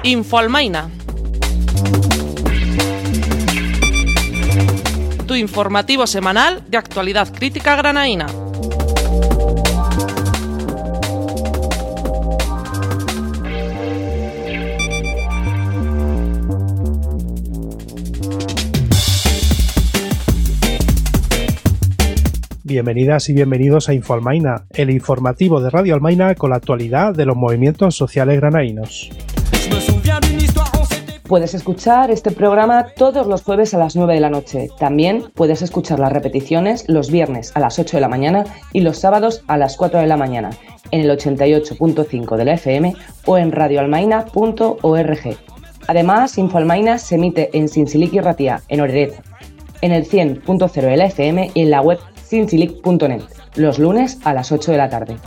Infoalmaina. Tu informativo semanal de actualidad crítica granaína. Bienvenidas y bienvenidos a Infoalmaina, el informativo de Radio Almaina con la actualidad de los movimientos sociales granaínos. Puedes escuchar este programa todos los jueves a las 9 de la noche. También puedes escuchar las repeticiones los viernes a las 8 de la mañana y los sábados a las 4 de la mañana en el 88.5 de la FM o en radioalmaina.org. Además, Infoalmaina se emite en Sinsilic y Ratia, en Orereta, en el 100.0 de la FM y en la web sinsilic.net, los lunes a las 8 de la tarde.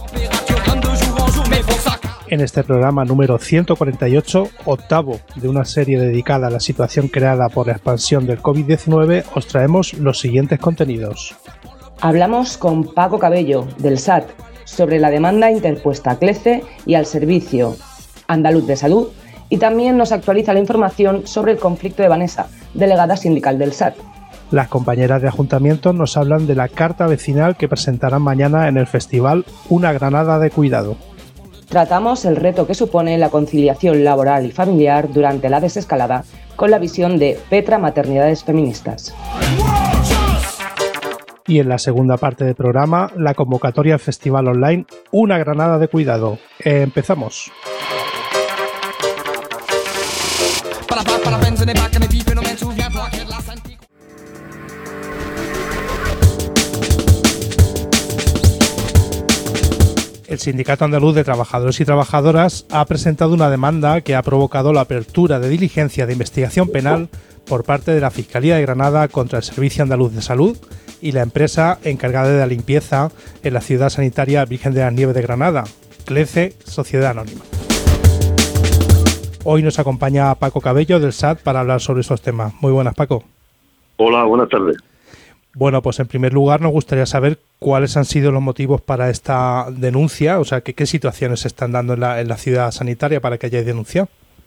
En este programa número 148, octavo de una serie dedicada a la situación creada por la expansión del COVID-19, os traemos los siguientes contenidos. Hablamos con Paco Cabello, del SAT, sobre la demanda interpuesta a CLECE y al Servicio Andaluz de Salud, y también nos actualiza la información sobre el conflicto de Vanessa, delegada sindical del SAT. Las compañeras de Ayuntamiento nos hablan de la carta vecinal que presentarán mañana en el festival Una Granada de Cuidado. Tratamos el reto que supone la conciliación laboral y familiar durante la desescalada con la visión de Petra Maternidades Feministas. Y en la segunda parte del programa, la convocatoria al festival online Una Granada de Cuidado. Empezamos. El Sindicato Andaluz de Trabajadores y Trabajadoras ha presentado una demanda que ha provocado la apertura de diligencia de investigación penal por parte de la Fiscalía de Granada contra el Servicio Andaluz de Salud y la empresa encargada de la limpieza en la ciudad sanitaria Virgen de las Nieves de Granada, CLECE Sociedad Anónima. Hoy nos acompaña Paco Cabello del SAT para hablar sobre estos temas. Muy buenas, Paco. Hola, buenas tardes. Bueno, pues en primer lugar nos gustaría saber cuáles han sido los motivos para esta denuncia, o sea, qué situaciones se están dando en la ciudad sanitaria para que hayáis denunciado.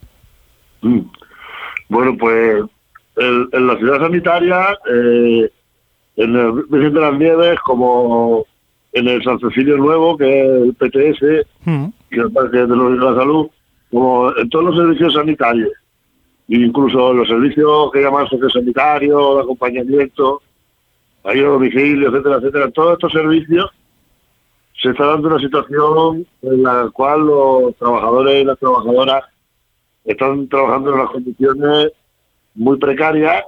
Bueno, pues en la ciudad sanitaria, en el Virgen de las Nieves, como en el San Cecilio Nuevo, que es el PTS, que es el Parque Tecnológico de la Salud, como en todos los servicios sanitarios, incluso los servicios que llaman sociosanitarios, de acompañamiento, ayuda a domicilio, etcétera, etcétera. En todos estos servicios se está dando una situación en la cual los trabajadores y las trabajadoras están trabajando en unas condiciones muy precarias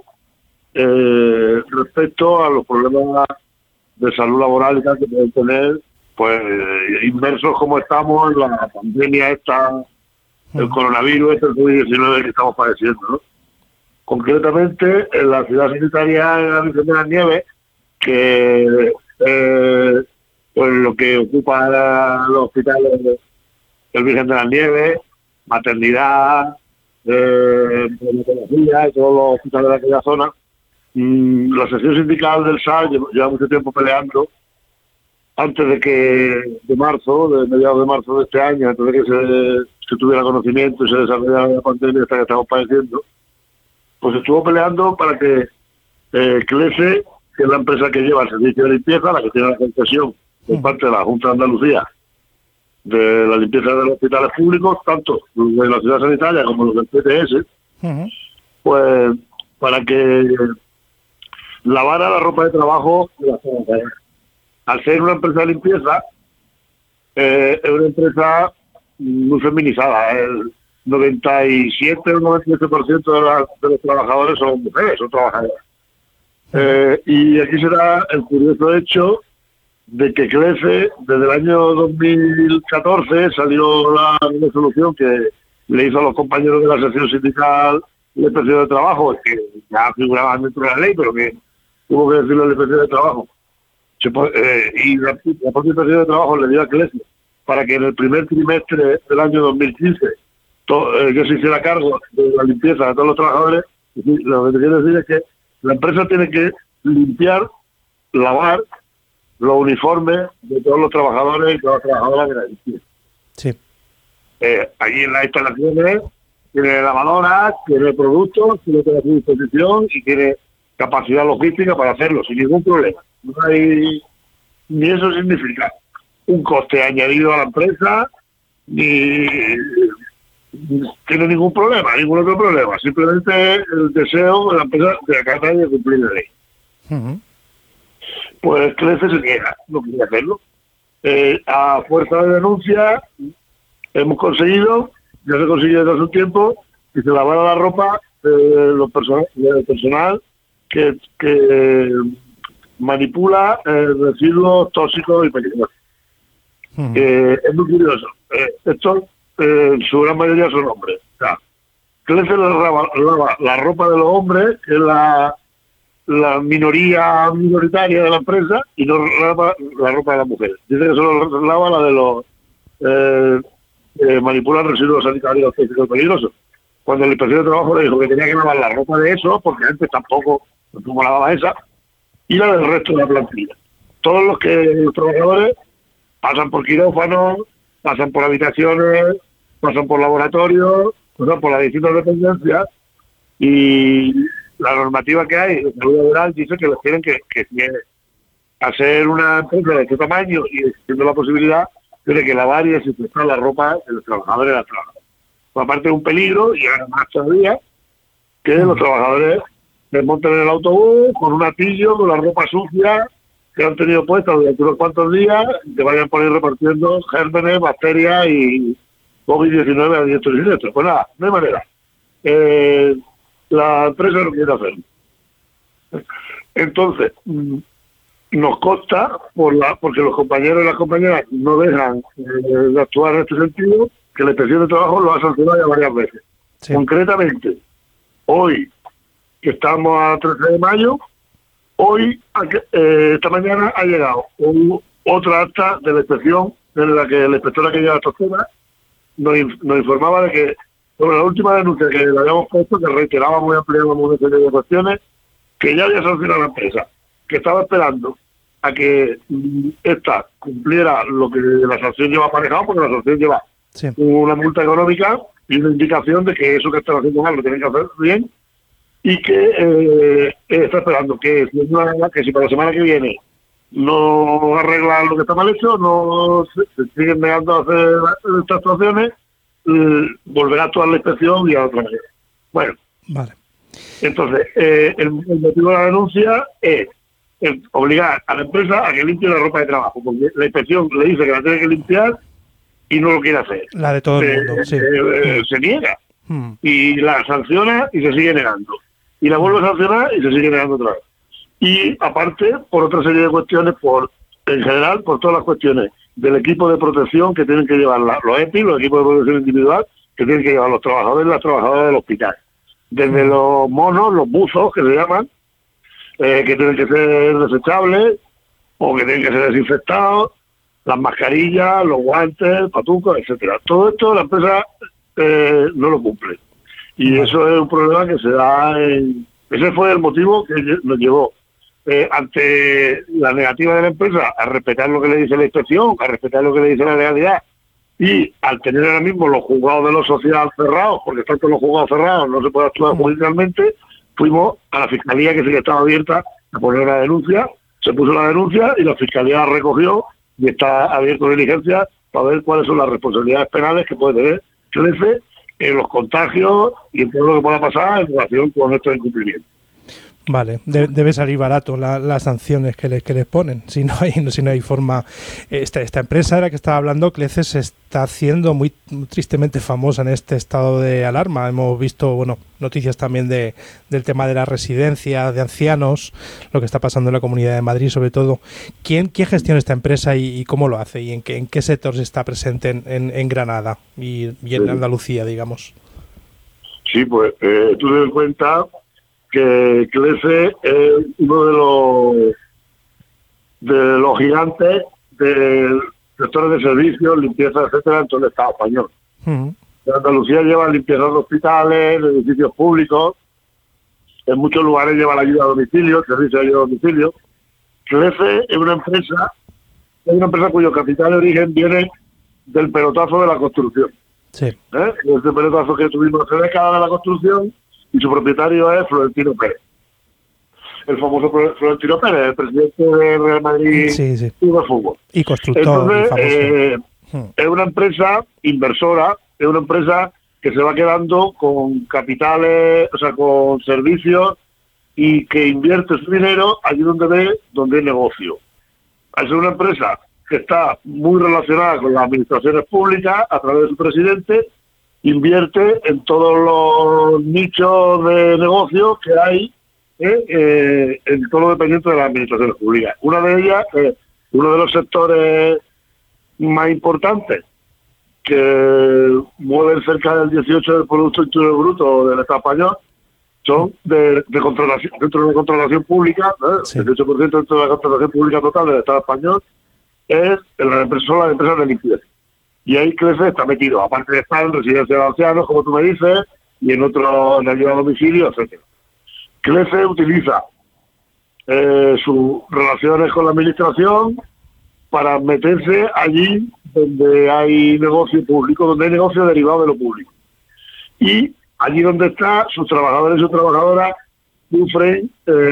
respecto a los problemas de salud laboral y tal que pueden tener, pues inmersos como estamos en la pandemia esta, el coronavirus, el COVID-19 que estamos padeciendo, ¿no? Concretamente, en la ciudad sanitaria de la Virgen de las Nieves, que pues lo que ocupa los hospitales del Virgen de las Nieves, maternidad, dermatología y todos los hospitales de aquella zona, la sección sindical del SAT lleva mucho tiempo peleando antes de mediados de marzo de este año, antes de que se tuviera conocimiento y se desarrollara la pandemia esta que estamos padeciendo, pues estuvo peleando para que CLECE, que es la empresa que lleva el servicio de limpieza, la que tiene la concesión por parte de la Junta de Andalucía de la limpieza de los hospitales públicos, tanto de la ciudad sanitaria como los del PTS, pues para que lavara la ropa de trabajo de las trabajadoras. Al ser una empresa de limpieza, es una empresa muy feminizada. El 97 o 98% de los trabajadores son mujeres, son trabajadoras. Y aquí será el curioso hecho de que CLECE, desde el año 2014, salió la resolución que le hizo a los compañeros de la sección sindical la inspección de trabajo, que ya figuraban dentro de la ley, pero que tuvo que decirle la inspección de trabajo. Y la propia inspección de trabajo le dio a CLECE para que en el primer trimestre del año 2015 que se hiciera cargo de la limpieza de todos los trabajadores. Lo que quiero decir es que la empresa tiene que limpiar, lavar los uniformes de todos los trabajadores y todas las trabajadoras de la limpieza. Sí. Allí en las instalaciones tiene lavadoras, tiene productos, tiene toda a su disposición y tiene capacidad logística para hacerlo sin ningún problema. No hay, ni eso significa un coste añadido a la empresa, ni tiene ningún problema, ningún otro problema. Simplemente el deseo de la empresa de acatar y de cumplir la ley. Ujú. Pues CLECE se niega, no quiere hacerlo. A fuerza de denuncia hemos conseguido, ya se consiguió desde hace un tiempo, que se lavara la ropa del personal que manipula residuos tóxicos y peligrosos. Ujú. Es muy curioso. Estos, en su gran mayoría, son hombres. O sea, CLECE lava la ropa de los hombres, que es la minoría minoritaria de la empresa, y no lava la ropa de las mujeres. Dice que solo lava la de los manipulan residuos sanitarios tóxicos peligrosos. Cuando el inspector de trabajo le dijo que tenía que lavar la ropa de eso, porque antes tampoco lavaba esa, y la del resto de la plantilla. Todos los trabajadores pasan por quirófanos, pasan por habitaciones, pasan por laboratorios, pasan por las distintas dependencias, y la normativa que hay de salud laboral dice que les tienen que hacer una empresa de este tamaño y existiendo la posibilidad, tiene que lavar y desinfectar la ropa de los trabajadores de la trabajo. Aparte de un peligro, y ahora más todavía, que los trabajadores desmonten en el autobús con un atillo, con la ropa sucia que han tenido puesta durante unos cuantos días, y que vayan por ahí repartiendo gérmenes, bacterias y COVID-19 a diestro y siniestro. Pues nada, no hay manera. La empresa no quiere hacerlo. Entonces, nos consta, porque los compañeros y las compañeras no dejan de actuar en este sentido, que la inspección de trabajo lo ha sancionado ya varias veces. Sí. Concretamente, hoy, que estamos a 13 de mayo, esta mañana ha llegado otra acta de la inspección, en la que la inspectora que lleva estos temas nos informaba de que sobre la última denuncia que le habíamos puesto, que reiterábamos y ampliábamos una serie de cuestiones, que ya había sancionado a la empresa, que estaba esperando a que esta cumpliera lo que la sanción lleva aparejado, porque la sanción lleva una multa económica y una indicación de que eso que están haciendo mal lo tienen que hacer bien, y que está esperando que si para la semana que viene no arreglan lo que está mal hecho, no se siguen negando a hacer estas actuaciones, volverá a actuar la inspección y a otra manera. Bueno, vale. Entonces, el motivo de la denuncia es obligar a la empresa a que limpie la ropa de trabajo, porque la inspección le dice que la tiene que limpiar y no lo quiere hacer. La de todo el mundo, sí. Se niega y la sanciona y se sigue negando. Y la vuelve a sancionar y se sigue negando otra vez. Y aparte, por otra serie de cuestiones, en general, por todas las cuestiones del equipo de protección que tienen que llevar los EPI, los equipos de protección individual, que tienen que llevar los trabajadores y las trabajadoras del hospital. Desde los monos, los buzos, que se llaman, que tienen que ser desechables o que tienen que ser desinfectados, las mascarillas, los guantes, patucos, etcétera. Todo esto la empresa no lo cumple. Y eso es un problema que se da ese fue el motivo que nos llevó ante la negativa de la empresa a respetar lo que le dice la inspección, a respetar lo que le dice la legalidad, y al tener ahora mismo los juzgados de lo social cerrados, porque están todos los juzgados cerrados, no se puede actuar judicialmente, fuimos a la Fiscalía, que sí que estaba abierta, a poner una denuncia, se puso la denuncia y la Fiscalía la recogió y está abierto diligencia para ver cuáles son las responsabilidades penales que puede tener CLECE en los contagios y en todo lo que pueda pasar en relación con estos incumplimientos. Vale, debe salir barato las sanciones que les ponen, si no hay forma. Esta empresa de la que estaba hablando, CLECE, se está haciendo muy tristemente famosa en este estado de alarma. Hemos visto noticias también del tema de las residencias de ancianos, lo que está pasando en la Comunidad de Madrid sobre todo. ¿Quién gestiona esta empresa y cómo lo hace? ¿Y en qué sector está presente en Granada y en Andalucía, digamos? Sí, pues tú te das cuenta que CLECE es uno de los gigantes de sectores de servicios, limpieza, etcétera, en todo el Estado español. Andalucía lleva limpieza de hospitales, de edificios públicos, en muchos lugares lleva la ayuda a domicilio, el servicio de ayuda a domicilio. CLECE es una empresa cuyo capital de origen viene del pelotazo de la construcción. Sí. Este pelotazo que tuvimos hace décadas de la construcción, y su propietario es Florentino Pérez. El famoso Florentino Pérez, el presidente del Real Madrid sí. Club de Fútbol. Y constructor. Entonces, es una empresa inversora, es una empresa que se va quedando con capitales, o sea, con servicios, y que invierte su dinero allí donde hay negocio. Al ser una empresa que está muy relacionada con las administraciones públicas, a través de su presidente, invierte en todos los nichos de negocio que hay en todo lo dependiente de las administraciones públicas. Una de ellas, uno de los sectores más importantes, que mueven cerca del 18% del Producto Interior Bruto del Estado español, son de contratación, dentro de la contratación pública, Sí. el 18% dentro de la contratación pública total del Estado español, son las empresas de limpieza. Y ahí CLECE está metido, aparte de estar en residencia de ancianos, como tú me dices, y en ayuda a domicilio, etcétera. CLECE utiliza sus relaciones con la administración para meterse allí donde hay negocio público, donde hay negocio derivado de lo público. Y allí donde está, sus trabajadores y sus trabajadoras sufren,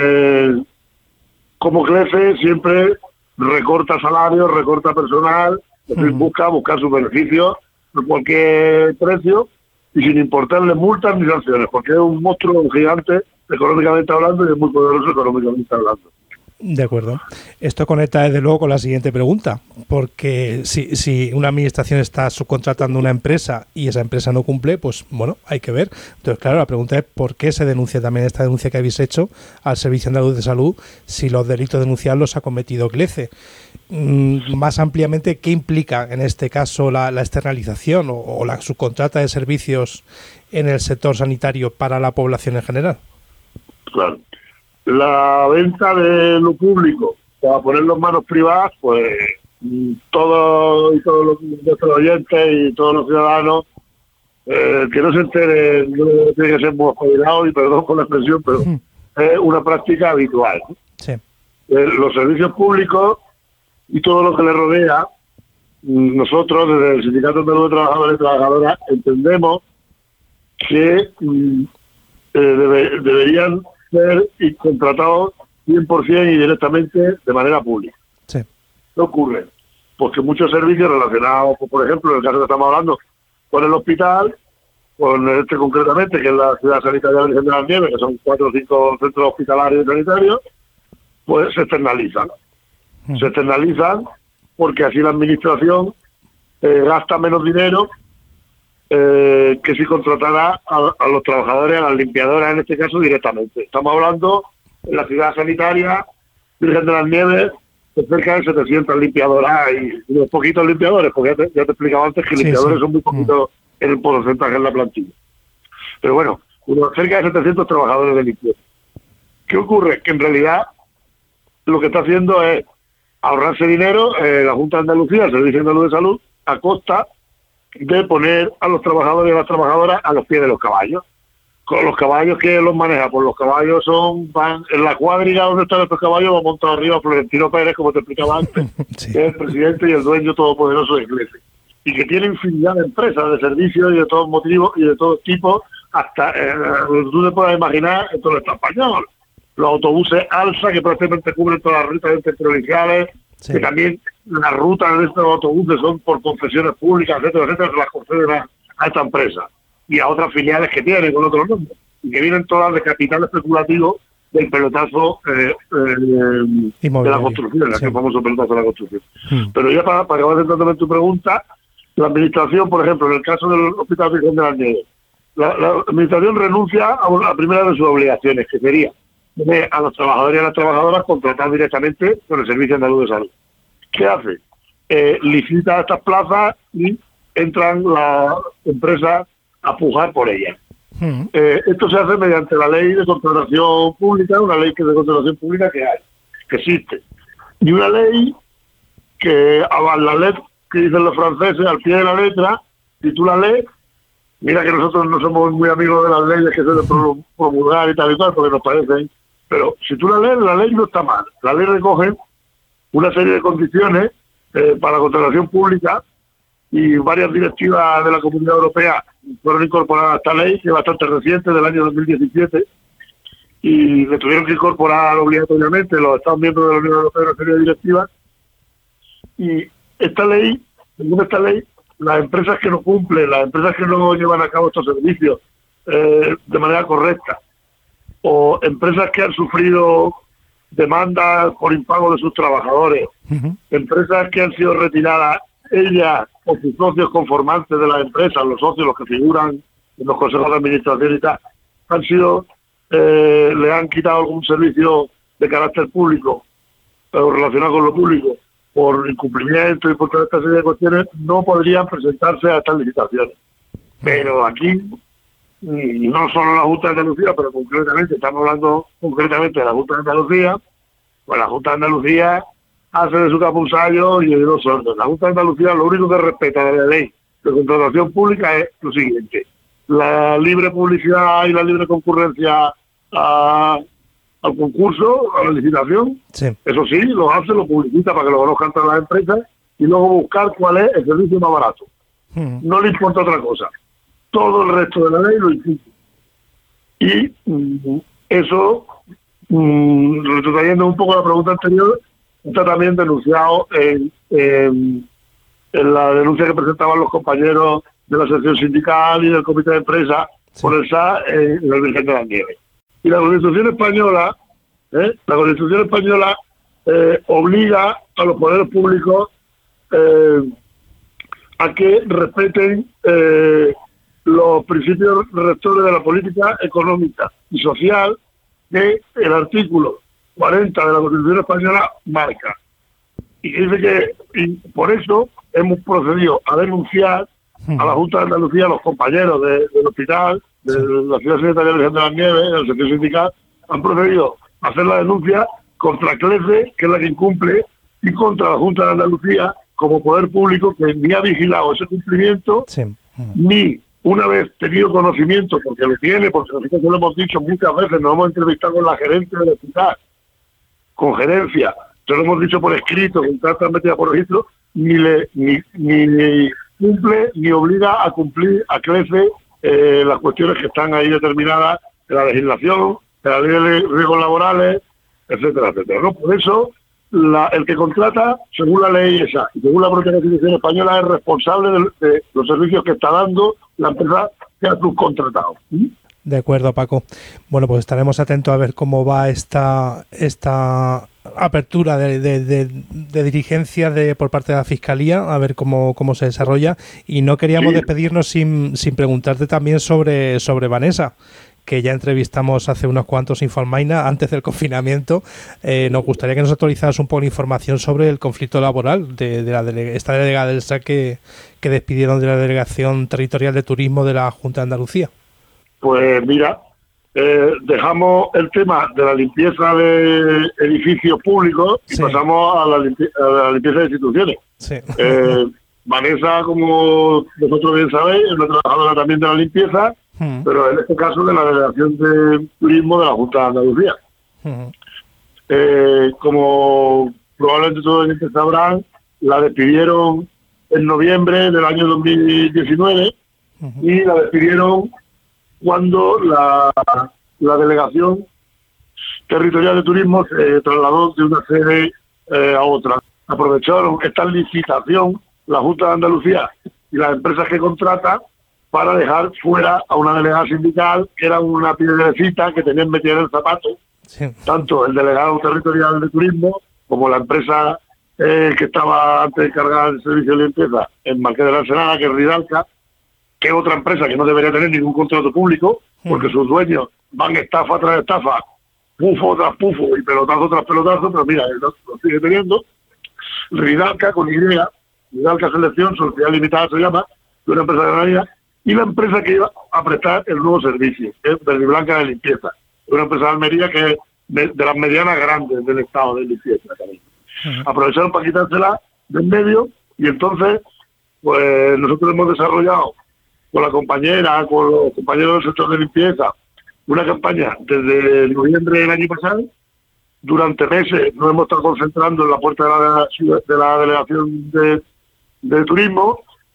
como CLECE siempre recorta salarios, recorta personal, es decir, buscar sus beneficios a cualquier precio y sin importarle multas ni sanciones, porque es un monstruo, un gigante, económicamente hablando, y es muy poderoso económicamente hablando. De acuerdo. Esto conecta desde luego con la siguiente pregunta, porque si una administración está subcontratando una empresa y esa empresa no cumple, pues bueno, hay que ver. Entonces, claro, la pregunta es ¿por qué se denuncia también esta denuncia que habéis hecho al Servicio Andaluz de Salud si los delitos denunciados ha cometido CLECE? Más ampliamente, ¿qué implica en este caso la externalización o la subcontrata de servicios en el sector sanitario para la población en general? Claro. La venta de lo público para ponerlo en manos privadas, pues todos nuestros oyentes y todos los ciudadanos que no se enteren, no tiene que ser muy espabilado, y perdón por la expresión, pero es una práctica habitual. Sí. Los servicios públicos y todo lo que le rodea, nosotros desde el Sindicato Andaluz de Trabajadores y Trabajadoras entendemos que deberían ser contratados 100% y directamente de manera pública. Sí. ¿Qué ocurre? Pues que muchos servicios relacionados, por ejemplo, en el caso que estamos hablando, con el hospital, con este concretamente, que es la Ciudad Sanitaria de Virgen de las Nieves, que son 4 o 5 centros hospitalarios y sanitarios, pues se externalizan. Se externalizan porque así la administración gasta menos dinero que si contratara a los trabajadores, a las limpiadoras en este caso directamente. Estamos hablando en la Ciudad Sanitaria Virgen de las Nieves de cerca de 700 limpiadoras y unos poquitos limpiadores, porque ya te explicaba antes que limpiadores son muy poquitos en el porcentaje en la plantilla. Pero bueno, cerca de 700 trabajadores de limpieza. ¿Qué ocurre? Que en realidad lo que está haciendo es ahorrarse dinero la Junta de Andalucía, el Servicio Andaluz de Salud, a costa de poner a los trabajadores y a las trabajadoras a los pies de los caballos. Con los caballos que los maneja, pues los caballos van en la cuadriga donde están estos caballos, va montado arriba Florentino Pérez, como te explicaba antes, Sí. que es el presidente y el dueño todopoderoso de CLECE, y que tiene infinidad de empresas, de servicios y de todos motivos y de todos tipos, hasta tú te puedes imaginar en todo el Estado español. Los autobuses ALSA, que prácticamente cubren todas las rutas interprovinciales, que también las rutas de estos autobuses son por concesiones públicas, etcétera, etcétera, se las conceden a esta empresa y a otras filiales que tienen con otros nombres, y que vienen todas de capital especulativo del pelotazo de la construcción, aquel famoso pelotazo de la construcción. Pero ya para acabar centrándome en tu pregunta, la administración, por ejemplo, en el caso del Hospital Virgen de las Nieves, la administración renuncia a la primera de sus obligaciones, que sería tener a los trabajadores y a las trabajadoras contratados directamente con el Servicio Andaluz de Salud. ¿Qué hace? Licita estas plazas y entran las empresas a pujar por ellas. Esto se hace mediante la ley de contratación pública, una ley de contratación pública que existe. Y una ley que la ley que dicen los franceses al pie de la letra, si tú la lees, mira que nosotros no somos muy amigos de las leyes que se deben promulgar y tal, porque nos parecen, pero si tú la lees, la ley no está mal. La ley recoge una serie de condiciones para la contratación pública y varias directivas de la Comunidad Europea fueron incorporadas a esta ley, que es bastante reciente, del año 2017, y le tuvieron que incorporar obligatoriamente los Estados miembros de la Unión Europea una serie de directivas. Y esta ley, según esta ley, las empresas que no cumplen, las empresas que no llevan a cabo estos servicios de manera correcta, o empresas que han sufrido demandas por impago de sus trabajadores, empresas que han sido retiradas, ellas o sus socios conformantes de las empresas, los socios, los que figuran en los consejos de administración y tal, han sido, le han quitado algún servicio de carácter público o relacionado con lo público por incumplimiento y por toda esta serie de cuestiones, no podrían presentarse a estas licitaciones. Pero aquí, no solo la Junta de Andalucía, pero concretamente, estamos hablando concretamente de la Junta de Andalucía, pues la Junta de Andalucía hace de su capuzallo y de dos sordos. La Junta de Andalucía lo único que respeta de la ley de contratación pública es lo siguiente: la libre publicidad y la libre concurrencia al concurso, a la licitación. Sí. Eso sí, lo hace, lo publicita para que lo conozcan todas las empresas y luego buscar cuál es el servicio más barato. No le importa otra cosa. Todo el resto de la ley lo incumple. Y eso, retrocediendo un poco a la pregunta anterior, está también denunciado en la denuncia que presentaban los compañeros de la sección sindical y del comité de empresa por el SA en el Virgen de las Nieves. Y la Constitución española, obliga a los poderes públicos a que respeten los principios rectores de la política económica y social que el artículo 40 de la Constitución española marca. Y dice que por eso hemos procedido a denunciar a la Junta de Andalucía, a los compañeros del hospital, de la ciudad sanitaria de Virgen de las Nieves, del sector sindical, han procedido a hacer la denuncia contra CLECE, que es la que incumple, y contra la Junta de Andalucía como poder público, que ni ha vigilado ese cumplimiento, ni una vez tenido conocimiento, porque lo tiene, porque nosotros lo hemos dicho muchas veces, nos hemos entrevistado con la gerente del hospital, con gerencia, se lo hemos dicho por escrito, con cartas metidas por registro, ni cumple ni obliga a cumplir a CLECE las cuestiones que están ahí determinadas en la legislación, en la ley de riesgos laborales, etcétera, etcétera, ¿no? Por eso, el que contrata, según la ley esa, y según la propia Constitución española, es responsable de los servicios que está dando la empresa que ha subcontratado. De acuerdo, Paco. Bueno, pues estaremos atentos a ver cómo va esta apertura de dirigencia por parte de la Fiscalía, a ver cómo se desarrolla. Y no queríamos despedirnos sin preguntarte también sobre Vanessa, que ya entrevistamos hace unos cuantos Infoalmaina antes del confinamiento. Nos gustaría que nos actualizaras un poco la información sobre el conflicto laboral de esta delegada del SA que despidieron de la Delegación Territorial de Turismo de la Junta de Andalucía. Pues mira, dejamos el tema de la limpieza de edificios públicos y pasamos a la limpieza de instituciones. Sí. Vanessa, como vosotros bien sabéis, es una trabajadora también de la limpieza, pero en este caso de la Delegación de Turismo de la Junta de Andalucía. Como probablemente todos sabrán, la despidieron en noviembre del año 2019 y la despidieron cuando la Delegación Territorial de Turismo se trasladó de una sede a otra. Aprovecharon esta licitación la Junta de Andalucía y las empresas que contrata para dejar fuera a una delegada sindical que era una piedrecita que tenían metida en el zapato, tanto el delegado territorial de turismo como la empresa que estaba antes encargada del servicio de limpieza en Marqués de la Ensenada, que es Ridalca, que es otra empresa que no debería tener ningún contrato público, porque sus dueños van estafa tras estafa, pufo tras pufo y pelotazo tras pelotazo, pero mira, lo sigue teniendo. Ridalca con Y, Ridalca Selección, Sociedad Limitada se llama, de una empresa canaria, y la empresa que iba a prestar el nuevo servicio, que es Verdiblanca de Limpieza, una empresa de Almería que es de las medianas grandes del estado de limpieza. Aprovecharon para quitársela de en medio y entonces pues nosotros hemos desarrollado con la compañera, con los compañeros del sector de limpieza, una campaña desde noviembre del año pasado. Durante meses nos hemos estado concentrando en la puerta de la Delegación de Turismo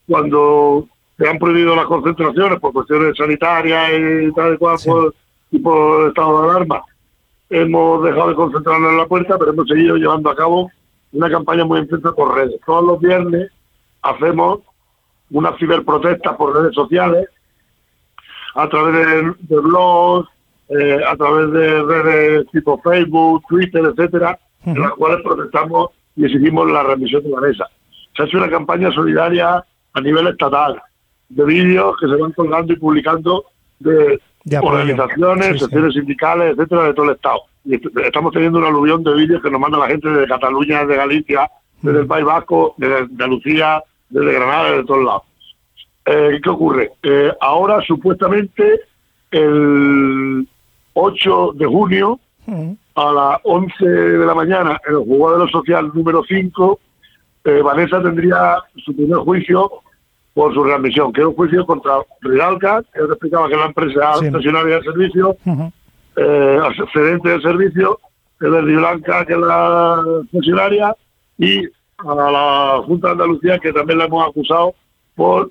cuando se han prohibido las concentraciones por cuestiones sanitarias y tal y cual, y por estado de alarma, hemos dejado de concentrarnos en la puerta, pero hemos seguido llevando a cabo una campaña muy intensa por redes. Todos los viernes hacemos unas ciberprotestas por redes sociales, a través de blogs, a través de redes tipo Facebook, Twitter, etcétera, en las cuales protestamos y exigimos la remisión de Vanessa. Se ha hecho una campaña solidaria a nivel estatal, de vídeos que se van colgando y publicando de organizaciones, secciones sindicales, etcétera, de todo el Estado. Y estamos teniendo una aluvión de vídeos que nos manda la gente de Cataluña, de Galicia, desde el País Vasco, de Andalucía, desde Granada, de todos lados. ¿Qué ocurre? Ahora, supuestamente, el 8 de junio, a las 11 de la mañana, en el juzgado de lo social número 5, Vanessa tendría su primer juicio por su readmisión, que es un juicio contra Ridalca, que os explicaba que es la empresa concesionaria de servicio, excedente de servicio, que es de Ridalca, que es la concesionaria, y a la Junta de Andalucía, que también la hemos acusado por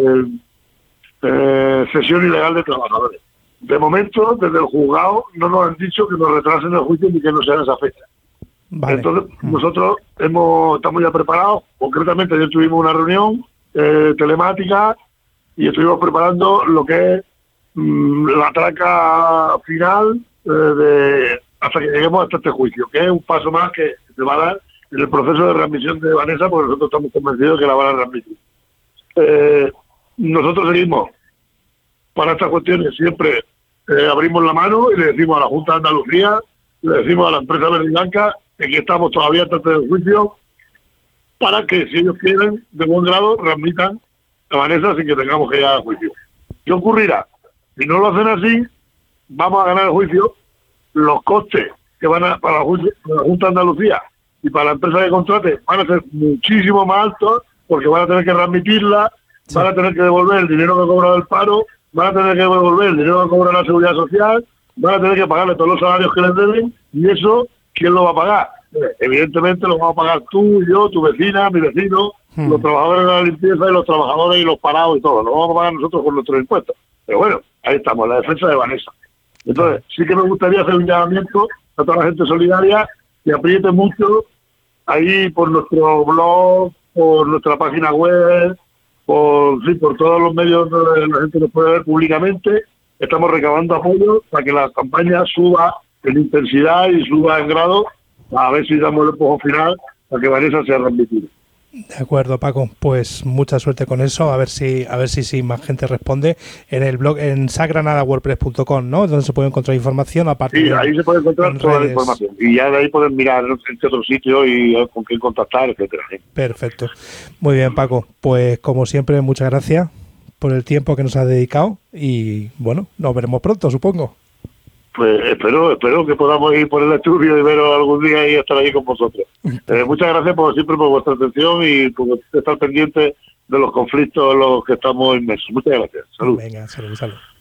cesión ilegal de trabajadores. De momento, desde el juzgado no nos han dicho que nos retrasen el juicio ni que no sea en esa fecha. Vale. Entonces, nosotros estamos ya preparados. Concretamente, ayer tuvimos una reunión telemática y estuvimos preparando lo que es la traca final hasta que lleguemos hasta este juicio, que es un paso más que se va a dar en el proceso de readmisión de Vanessa, porque nosotros estamos convencidos de que la van a readmitir. Nosotros seguimos para estas cuestiones, siempre abrimos la mano y le decimos a la Junta de Andalucía, le decimos a la empresa Verde y Blanca que aquí estamos todavía antes del juicio, para que, si ellos quieren, de buen grado, readmitan a Vanessa sin que tengamos que ir a juicio. ¿Qué ocurrirá? Si no lo hacen así, vamos a ganar el juicio. Los costes que van para la Junta de Andalucía y para la empresa que contrate van a ser muchísimo más altos, porque van a tener que readmitirla, van a tener que devolver el dinero que cobra del paro, van a tener que devolver el dinero que cobra la Seguridad Social, van a tener que pagarle todos los salarios que les deben, y eso, ¿quién lo va a pagar? Evidentemente lo vamos a pagar tú, yo, tu vecina, mi vecino, los trabajadores de la limpieza y los trabajadores y los parados y todo. Lo vamos a pagar nosotros con nuestros impuestos. Pero bueno, ahí estamos, la defensa de Vanessa. Entonces, sí que me gustaría hacer un llamamiento a toda la gente solidaria que apriete mucho ahí por nuestro blog, por nuestra página web, por todos los medios donde la gente nos puede ver públicamente. Estamos recabando apoyo para que la campaña suba en intensidad y suba en grado, a ver si damos el empujón final para que Vanessa sea readmitida. De acuerdo, Paco, pues mucha suerte con eso, a ver si más gente responde en el blog, en sagranadawordpress.com, ¿no? Donde se puede encontrar información aparte. Sí, ahí se puede encontrar toda la información y ya de ahí pueden mirar en qué otro sitio y con quién contactar, etcétera. Perfecto. Muy bien, Paco, pues como siempre, muchas gracias por el tiempo que nos has dedicado y bueno, nos veremos pronto, supongo. Pues espero que podamos ir por el estudio y veros algún día y estar ahí con vosotros. Muchas gracias siempre por vuestra atención y por estar pendientes de los conflictos en los que estamos inmersos. Muchas gracias. Salud. Venga, salud.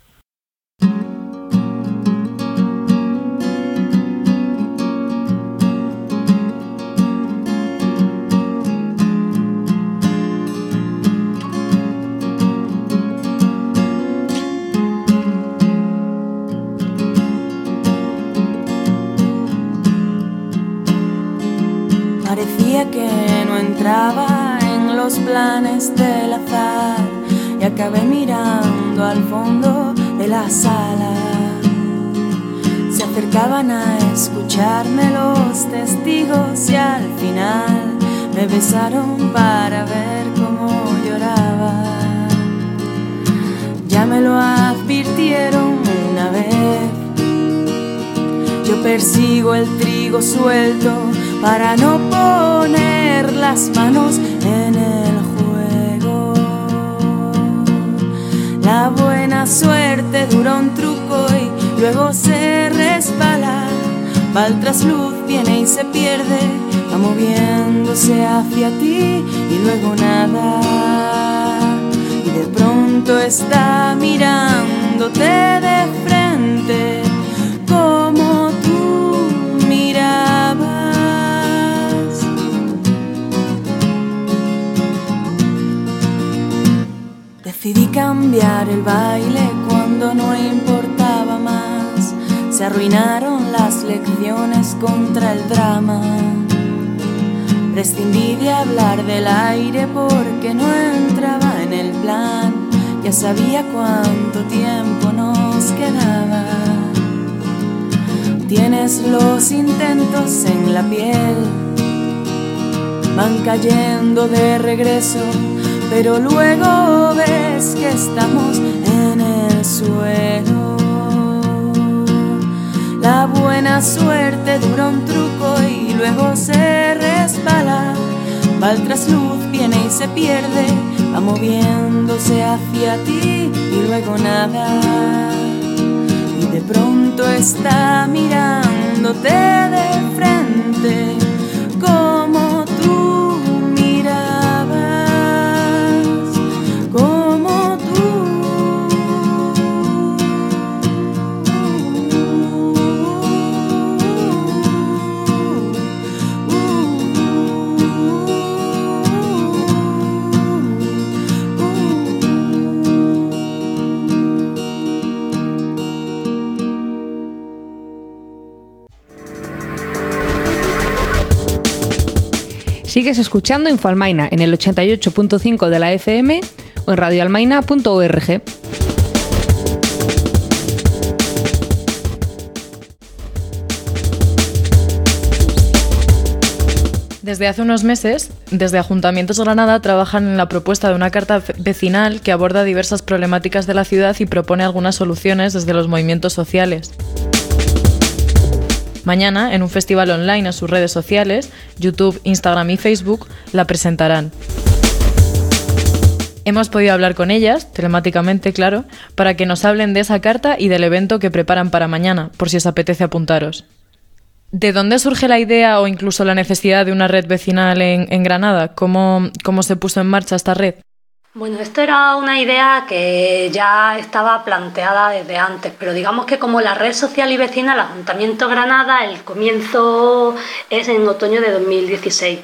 Parecía que no entraba en los planes del azar y acabé mirando al fondo de la sala. Se acercaban a escucharme los testigos y al final me besaron para ver cómo lloraba. Ya me lo advirtieron una vez. Yo persigo el trigo suelto para no poner las manos en el juego. La buena suerte dura un truco y luego se resbala. Va el trasluz, viene y se pierde, va moviéndose hacia ti y luego nada. Y de pronto está mirándote de frente como tú mirabas. arruinaron las lecciones contra el drama. Prescindí de hablar del aire porque no entraba en el plan. Ya sabía cuánto tiempo nos quedaba. Tienes los intentos en la piel, van cayendo de regreso, pero luego ves que estamos en el suelo. La buena suerte dura un truco y luego se resbala. Va al trasluz, viene y se pierde, va moviéndose hacia ti y luego nada. Y de pronto está mirándote de frente como tú mirabas, como tú. Sigues escuchando Infoalmaina en el 88.5 de la FM o en radioalmaina.org. Desde hace unos meses, desde Ayuntamientos Granada trabajan en la propuesta de una carta vecinal que aborda diversas problemáticas de la ciudad y propone algunas soluciones desde los movimientos sociales. Mañana, en un festival online en sus redes sociales, YouTube, Instagram y Facebook, la presentarán. Hemos podido hablar con ellas, telemáticamente, claro, para que nos hablen de esa carta y del evento que preparan para mañana, por si os apetece apuntaros. ¿De dónde surge la idea o incluso la necesidad de una red vecinal en Granada? ¿Cómo se puso en marcha esta red? Bueno, esto era una idea que ya estaba planteada desde antes, pero digamos que como la red social y vecinal, el Ayuntamiento de Granada, el comienzo es en otoño de 2016.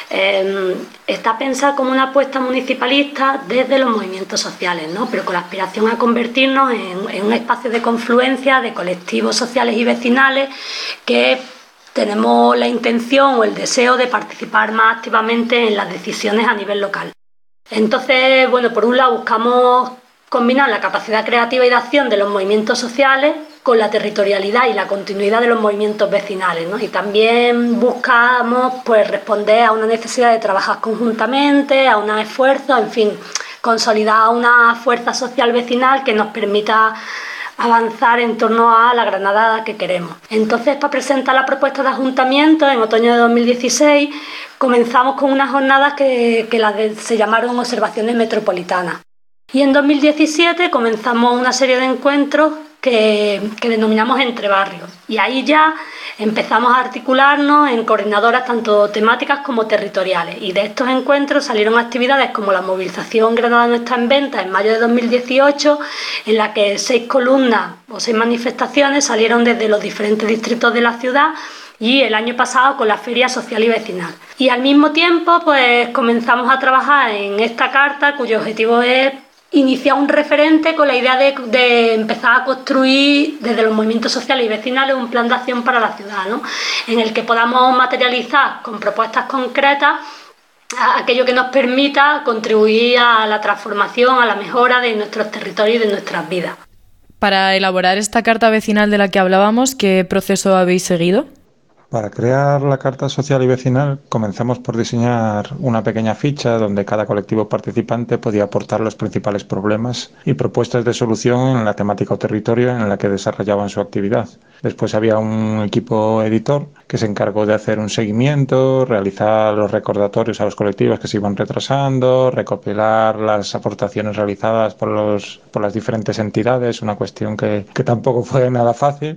Está pensada como una apuesta municipalista desde los movimientos sociales, ¿no? Pero con la aspiración a convertirnos en un espacio de confluencia de colectivos sociales y vecinales que tenemos la intención o el deseo de participar más activamente en las decisiones a nivel local. Entonces, bueno, por un lado buscamos combinar la capacidad creativa y de acción de los movimientos sociales con la territorialidad y la continuidad de los movimientos vecinales, ¿no? Y también buscamos pues responder a una necesidad de trabajar conjuntamente, a unos esfuerzos, en fin, consolidar una fuerza social vecinal que nos permita avanzar en torno a la Granada que queremos. Entonces, para presentar la propuesta de ayuntamiento en otoño de 2016, comenzamos con unas jornadas que se llamaron Observaciones Metropolitanas. Y en 2017 comenzamos una serie de encuentros que denominamos Entre Barrios. Y ahí ya empezamos a articularnos en coordinadoras tanto temáticas como territoriales. Y de estos encuentros salieron actividades como la movilización Granada no está en venta en mayo de 2018, en la que 6 columnas o 6 manifestaciones salieron desde los diferentes distritos de la ciudad, y el año pasado con la Feria Social y Vecinal. Y al mismo tiempo pues comenzamos a trabajar en esta carta, cuyo objetivo es iniciar un referente con la idea de empezar a construir desde los movimientos sociales y vecinales un plan de acción para la ciudad, ¿no? En el que podamos materializar con propuestas concretas aquello que nos permita contribuir a la transformación, a la mejora de nuestros territorios y de nuestras vidas. Para elaborar esta carta vecinal de la que hablábamos, ¿qué proceso habéis seguido? Para crear la carta social y vecinal comenzamos por diseñar una pequeña ficha donde cada colectivo participante podía aportar los principales problemas y propuestas de solución en la temática o territorio en la que desarrollaban su actividad. Después había un equipo editor que se encargó de hacer un seguimiento, realizar los recordatorios a los colectivos que se iban retrasando, recopilar las aportaciones realizadas por las diferentes entidades, una cuestión que tampoco fue nada fácil.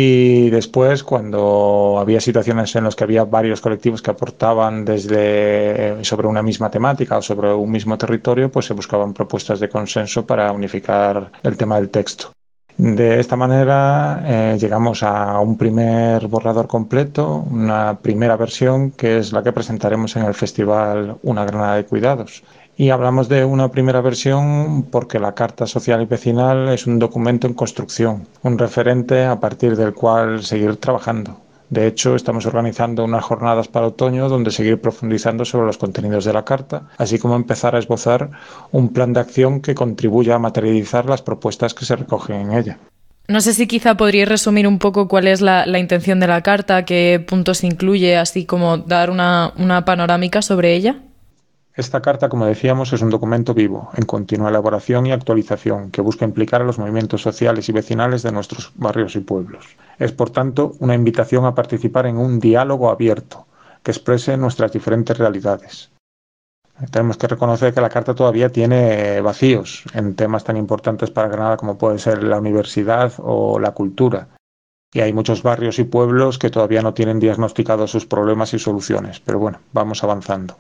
Y después, cuando había situaciones en las que había varios colectivos que aportaban sobre una misma temática o sobre un mismo territorio, pues se buscaban propuestas de consenso para unificar el tema del texto. De esta manera llegamos a un primer borrador completo, una primera versión que es la que presentaremos en el festival Una Granada de Cuidados. Y hablamos de una primera versión porque la Carta Social y Vecinal es un documento en construcción, un referente a partir del cual seguir trabajando. De hecho, estamos organizando unas jornadas para otoño donde seguir profundizando sobre los contenidos de la Carta, así como empezar a esbozar un plan de acción que contribuya a materializar las propuestas que se recogen en ella. No sé si quizá podríais resumir un poco cuál es la intención de la Carta, qué puntos incluye, así como dar una panorámica sobre ella. Esta carta, como decíamos, es un documento vivo, en continua elaboración y actualización, que busca implicar a los movimientos sociales y vecinales de nuestros barrios y pueblos. Es, por tanto, una invitación a participar en un diálogo abierto, que exprese nuestras diferentes realidades. Tenemos que reconocer que la carta todavía tiene vacíos en temas tan importantes para Granada como puede ser la universidad o la cultura. Y hay muchos barrios y pueblos que todavía no tienen diagnosticados sus problemas y soluciones, pero bueno, vamos avanzando.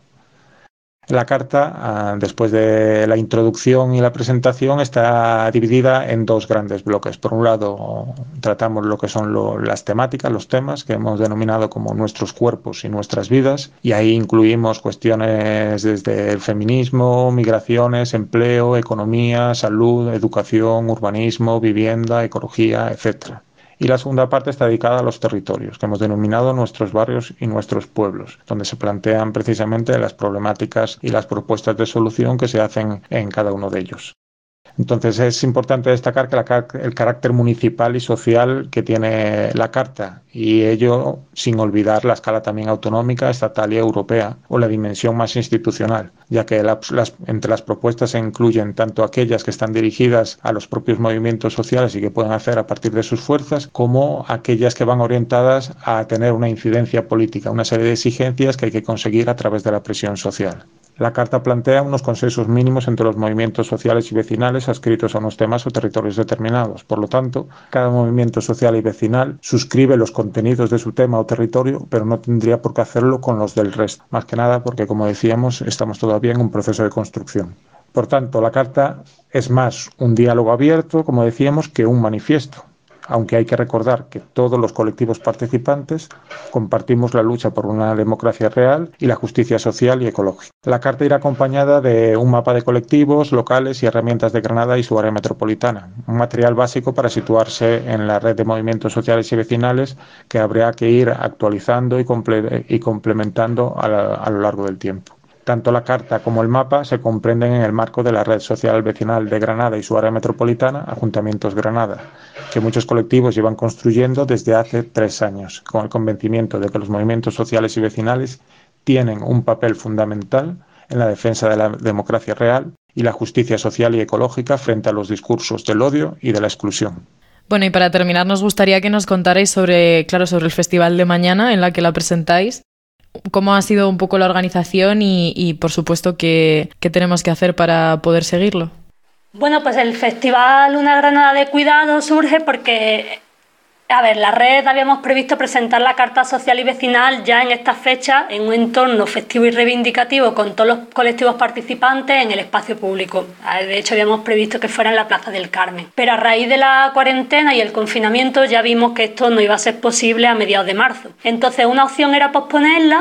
La carta, después de la introducción y la presentación, está dividida en dos grandes bloques. Por un lado, tratamos lo que son las temáticas, los temas que hemos denominado como nuestros cuerpos y nuestras vidas, y ahí incluimos cuestiones desde el feminismo, migraciones, empleo, economía, salud, educación, urbanismo, vivienda, ecología, etc. Y la segunda parte está dedicada a los territorios, que hemos denominado nuestros barrios y nuestros pueblos, donde se plantean precisamente las problemáticas y las propuestas de solución que se hacen en cada uno de ellos. Entonces es importante destacar que el carácter municipal y social que tiene la Carta, y ello sin olvidar la escala también autonómica, estatal y europea, o la dimensión más institucional, ya que entre las propuestas se incluyen tanto aquellas que están dirigidas a los propios movimientos sociales y que pueden hacer a partir de sus fuerzas, como aquellas que van orientadas a tener una incidencia política, una serie de exigencias que hay que conseguir a través de la presión social. La Carta plantea unos consensos mínimos entre los movimientos sociales y vecinales adscritos a unos temas o territorios determinados. Por lo tanto, cada movimiento social y vecinal suscribe los contenidos de su tema o territorio, pero no tendría por qué hacerlo con los del resto. Más que nada porque, como decíamos, estamos todavía en un proceso de construcción. Por tanto, la Carta es más un diálogo abierto, como decíamos, que un manifiesto. Aunque hay que recordar que todos los colectivos participantes compartimos la lucha por una democracia real y la justicia social y ecológica. La carta irá acompañada de un mapa de colectivos locales y herramientas de Granada y su área metropolitana, un material básico para situarse en la red de movimientos sociales y vecinales que habría que ir actualizando y complementando a lo largo del tiempo. Tanto la carta como el mapa se comprenden en el marco de la Red Social Vecinal de Granada y su área metropolitana, Ayuntamientos Granada, que muchos colectivos llevan construyendo desde hace 3 años, con el convencimiento de que los movimientos sociales y vecinales tienen un papel fundamental en la defensa de la democracia real y la justicia social y ecológica frente a los discursos del odio y de la exclusión. Bueno, y para terminar nos gustaría que nos contarais sobre el Festival de mañana en la que la presentáis. ¿Cómo ha sido un poco la organización y por supuesto, qué tenemos que hacer para poder seguirlo? Bueno, pues el Festival Una Granada de Cuidado surge porque, la red habíamos previsto presentar la Carta Social y Vecinal ya en esta fecha en un entorno festivo y reivindicativo con todos los colectivos participantes en el espacio público. De hecho, habíamos previsto que fuera en la Plaza del Carmen. Pero a raíz de la cuarentena y el confinamiento ya vimos que esto no iba a ser posible a mediados de marzo. Entonces, una opción era posponerla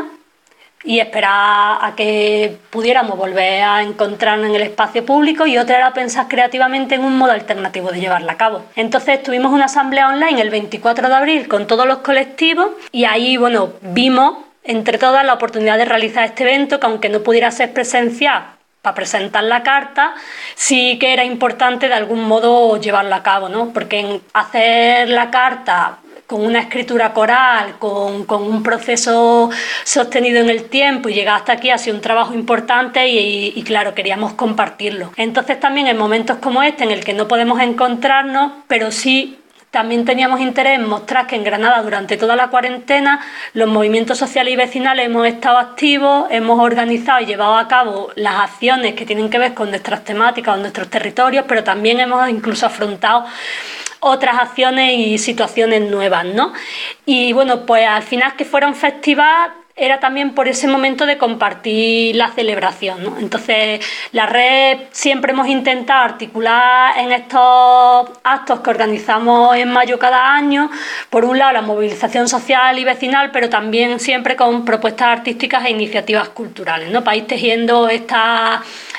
y esperar a que pudiéramos volver a encontrarnos en el espacio público, y otra era pensar creativamente en un modo alternativo de llevarla a cabo. Entonces tuvimos una asamblea online el 24 de abril con todos los colectivos y ahí vimos entre todas la oportunidad de realizar este evento, que aunque no pudiera ser presencial para presentar la carta, sí que era importante de algún modo llevarla a cabo, ¿no? Porque hacer la carta con una escritura coral, con un proceso sostenido en el tiempo y llegar hasta aquí ha sido un trabajo importante y claro, queríamos compartirlo. Entonces también en momentos como este, en el que no podemos encontrarnos, pero sí también teníamos interés en mostrar que en Granada durante toda la cuarentena los movimientos sociales y vecinales hemos estado activos, hemos organizado y llevado a cabo las acciones que tienen que ver con nuestras temáticas o nuestros territorios, pero también hemos incluso afrontado otras acciones y situaciones nuevas, ¿no? Y bueno, pues al final que fuera un festival era también por ese momento de compartir la celebración, ¿no? Entonces, la red siempre hemos intentado articular en estos actos que organizamos en mayo cada año, por un lado la movilización social y vecinal, pero también siempre con propuestas artísticas e iniciativas culturales, ¿no? Para ir tejiendo esta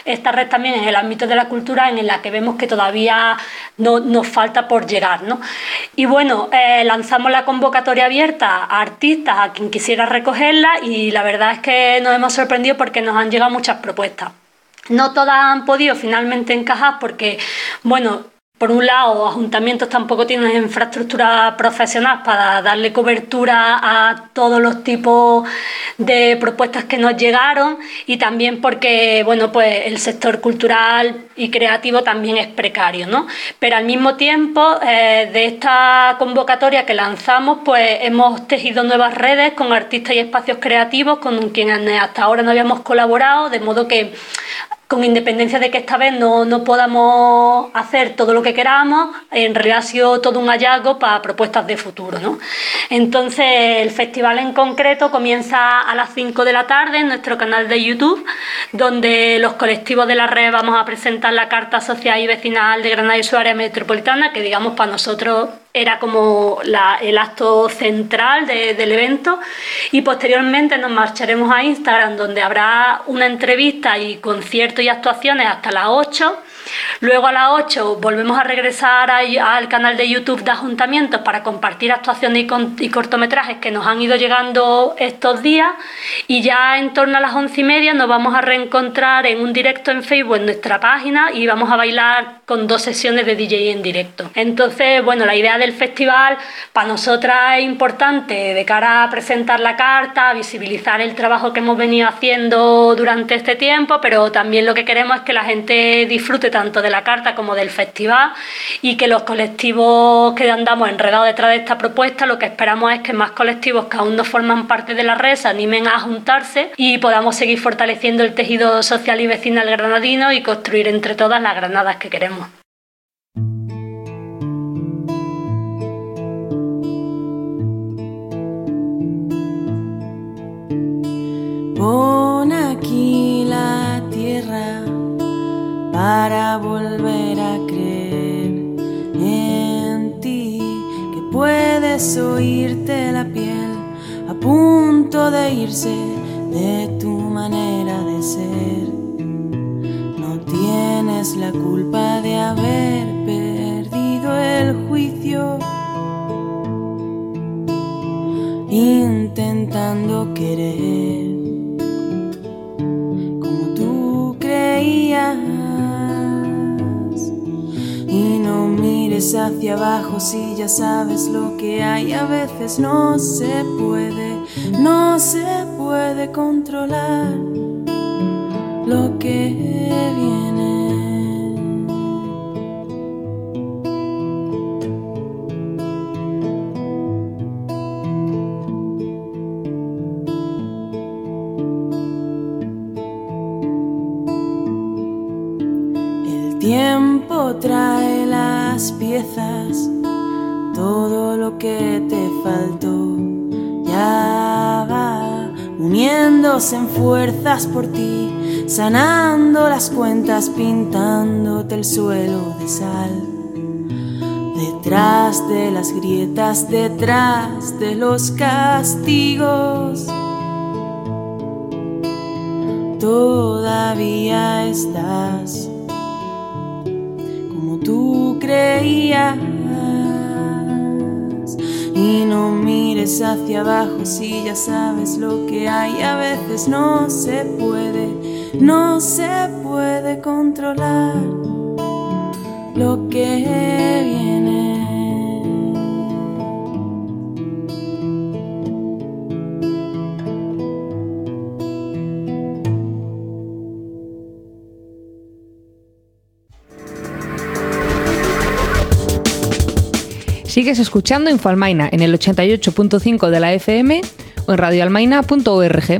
esta red también en el ámbito de la cultura en la que vemos que todavía nos falta por llegar, ¿no? Y bueno, lanzamos la convocatoria abierta a artistas, a quien quisiera recogerla, y la verdad es que nos hemos sorprendido porque nos han llegado muchas propuestas. No todas han podido finalmente encajar porque, bueno, por un lado, ayuntamientos tampoco tienen infraestructura profesional para darle cobertura a todos los tipos de propuestas que nos llegaron, y también porque, bueno, pues el sector cultural y creativo también es precario, ¿no? Pero al mismo tiempo, de esta convocatoria que lanzamos, pues hemos tejido nuevas redes con artistas y espacios creativos con quienes hasta ahora no habíamos colaborado, de modo que, con independencia de que esta vez no podamos hacer todo lo que queramos, en realidad ha sido todo un hallazgo para propuestas de futuro, ¿no? Entonces, el festival en concreto comienza a las 5 de la tarde en nuestro canal de YouTube, donde los colectivos de la red vamos a presentar la Carta Social y Vecinal de Granada y su área metropolitana, que digamos para nosotros era como el acto central del evento, y posteriormente nos marcharemos a Instagram, donde habrá una entrevista y conciertos y actuaciones hasta las 8. Luego a las 8 volvemos a regresar al canal de YouTube de Ayuntamientos para compartir actuaciones y cortometrajes que nos han ido llegando estos días, y ya en torno a las 11:30 nos vamos a reencontrar en un directo en Facebook en nuestra página y vamos a bailar con 2 sesiones de DJ en directo. Entonces, bueno, la idea del festival para nosotras es importante de cara a presentar la carta, a visibilizar el trabajo que hemos venido haciendo durante este tiempo, pero también lo que queremos es que la gente disfrute tanto de la carta como del festival, y que los colectivos que andamos enredados detrás de esta propuesta, lo que esperamos es que más colectivos que aún no forman parte de la red se animen a juntarse y podamos seguir fortaleciendo el tejido social y vecinal granadino y construir entre todas las Granadas que queremos. Pon aquí la tierra para volver a creer en ti, que puedes oírte la piel a punto de irse de tu manera de ser. No tienes la culpa de haber perdido el juicio, intentando querer como tú creías. Y no mires hacia abajo si ya sabes lo que hay. A veces no se puede controlar lo que viene. El tiempo trae las piezas, todo lo que te faltó ya va uniéndose en fuerzas por ti, sanando las cuentas, pintándote el suelo de sal. Detrás de las grietas, detrás de los castigos, todavía estás como tú creías. Y no mires hacia abajo si ya sabes lo que hay. A veces no se puede controlar lo que viene. Sigues escuchando Infoalmaina en el 88.5 de la FM o en radioalmaina.org.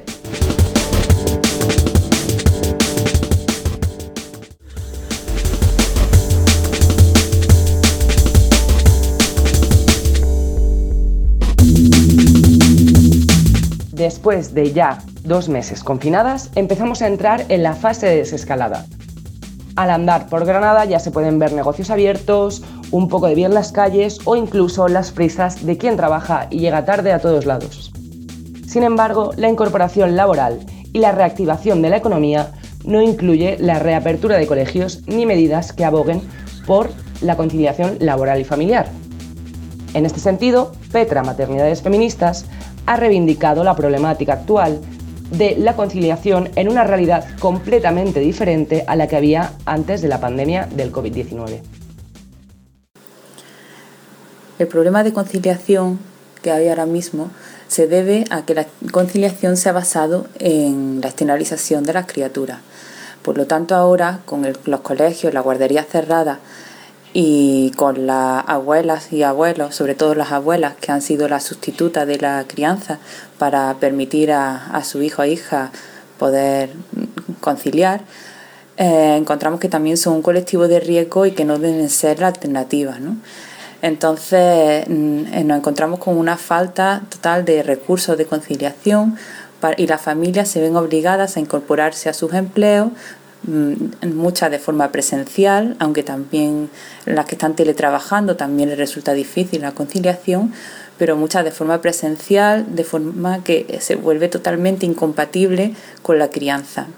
Después de ya 2 meses confinadas, empezamos a entrar en la fase de desescalada. Al andar por Granada ya se pueden ver negocios abiertos, un poco de vida en las calles o incluso las prisas de quien trabaja y llega tarde a todos lados. Sin embargo, la incorporación laboral y la reactivación de la economía no incluye la reapertura de colegios ni medidas que aboguen por la conciliación laboral y familiar. En este sentido, Petra Maternidades Feministas ha reivindicado la problemática actual de la conciliación en una realidad completamente diferente a la que había antes de la pandemia del COVID-19. El problema de conciliación que hay ahora mismo se debe a que la conciliación se ha basado en la externalización de las criaturas. Por lo tanto, ahora, con los colegios, las guarderías cerradas y con las abuelas y abuelos, sobre todo las abuelas, que han sido las sustitutas de la crianza para permitir a su hijo o hija poder conciliar, encontramos que también son un colectivo de riesgo y que no deben ser la alternativa, ¿no? Entonces nos encontramos con una falta total de recursos de conciliación y las familias se ven obligadas a incorporarse a sus empleos, muchas de forma presencial, aunque también las que están teletrabajando también les resulta difícil la conciliación, pero muchas de forma presencial, de forma que se vuelve totalmente incompatible con la crianza.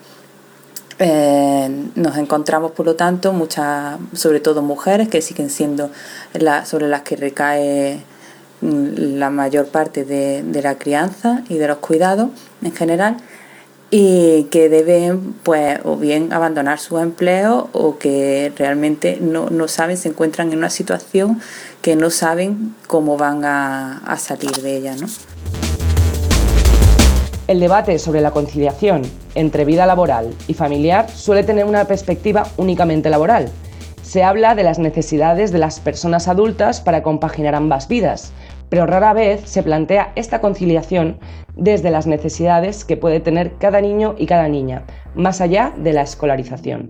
Nos encontramos, por lo tanto, muchas, sobre todo mujeres, que siguen siendo sobre las que recae la mayor parte de la crianza y de los cuidados en general, y que deben, pues, o bien abandonar su empleo o que realmente no saben, se encuentran en una situación que no saben cómo van a salir de ella, ¿no? El debate sobre la conciliación entre vida laboral y familiar suele tener una perspectiva únicamente laboral. Se habla de las necesidades de las personas adultas para compaginar ambas vidas, pero rara vez se plantea esta conciliación desde las necesidades que puede tener cada niño y cada niña, más allá de la escolarización.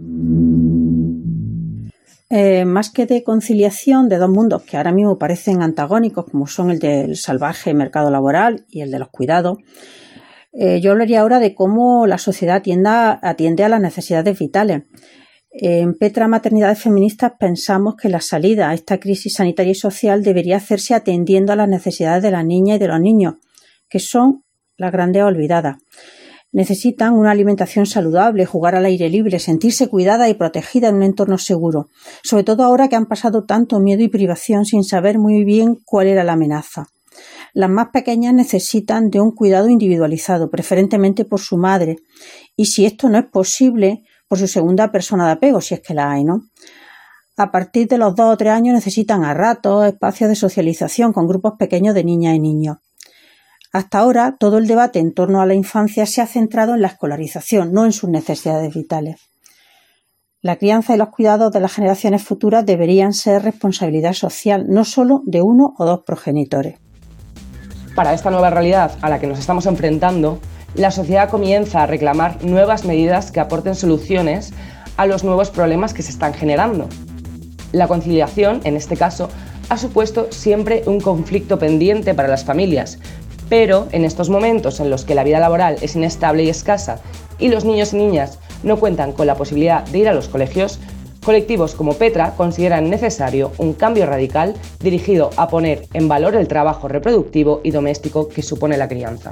Más que de conciliación de dos mundos que ahora mismo parecen antagónicos, como son el del salvaje mercado laboral y el de los cuidados, yo hablaría ahora de cómo la sociedad atiende a las necesidades vitales. En Petra Maternidades Feministas pensamos que la salida a esta crisis sanitaria y social debería hacerse atendiendo a las necesidades de las niñas y de los niños, que son las grandes olvidadas. Necesitan una alimentación saludable, jugar al aire libre, sentirse cuidada y protegida en un entorno seguro, sobre todo ahora que han pasado tanto miedo y privación sin saber muy bien cuál era la amenaza. Las más pequeñas necesitan de un cuidado individualizado, preferentemente por su madre, y si esto no es posible, por su segunda persona de apego, si es que la hay, ¿no? A partir de los 2 o 3 años necesitan a ratos espacios de socialización con grupos pequeños de niñas y niños. Hasta ahora, todo el debate en torno a la infancia se ha centrado en la escolarización, no en sus necesidades vitales. La crianza y los cuidados de las generaciones futuras deberían ser responsabilidad social, no solo de 1 o 2 progenitores. Para esta nueva realidad a la que nos estamos enfrentando, la sociedad comienza a reclamar nuevas medidas que aporten soluciones a los nuevos problemas que se están generando. La conciliación, en este caso, ha supuesto siempre un conflicto pendiente para las familias, pero en estos momentos en los que la vida laboral es inestable y escasa y los niños y niñas no cuentan con la posibilidad de ir a los colegios, colectivos como Petra consideran necesario un cambio radical dirigido a poner en valor el trabajo reproductivo y doméstico que supone la crianza.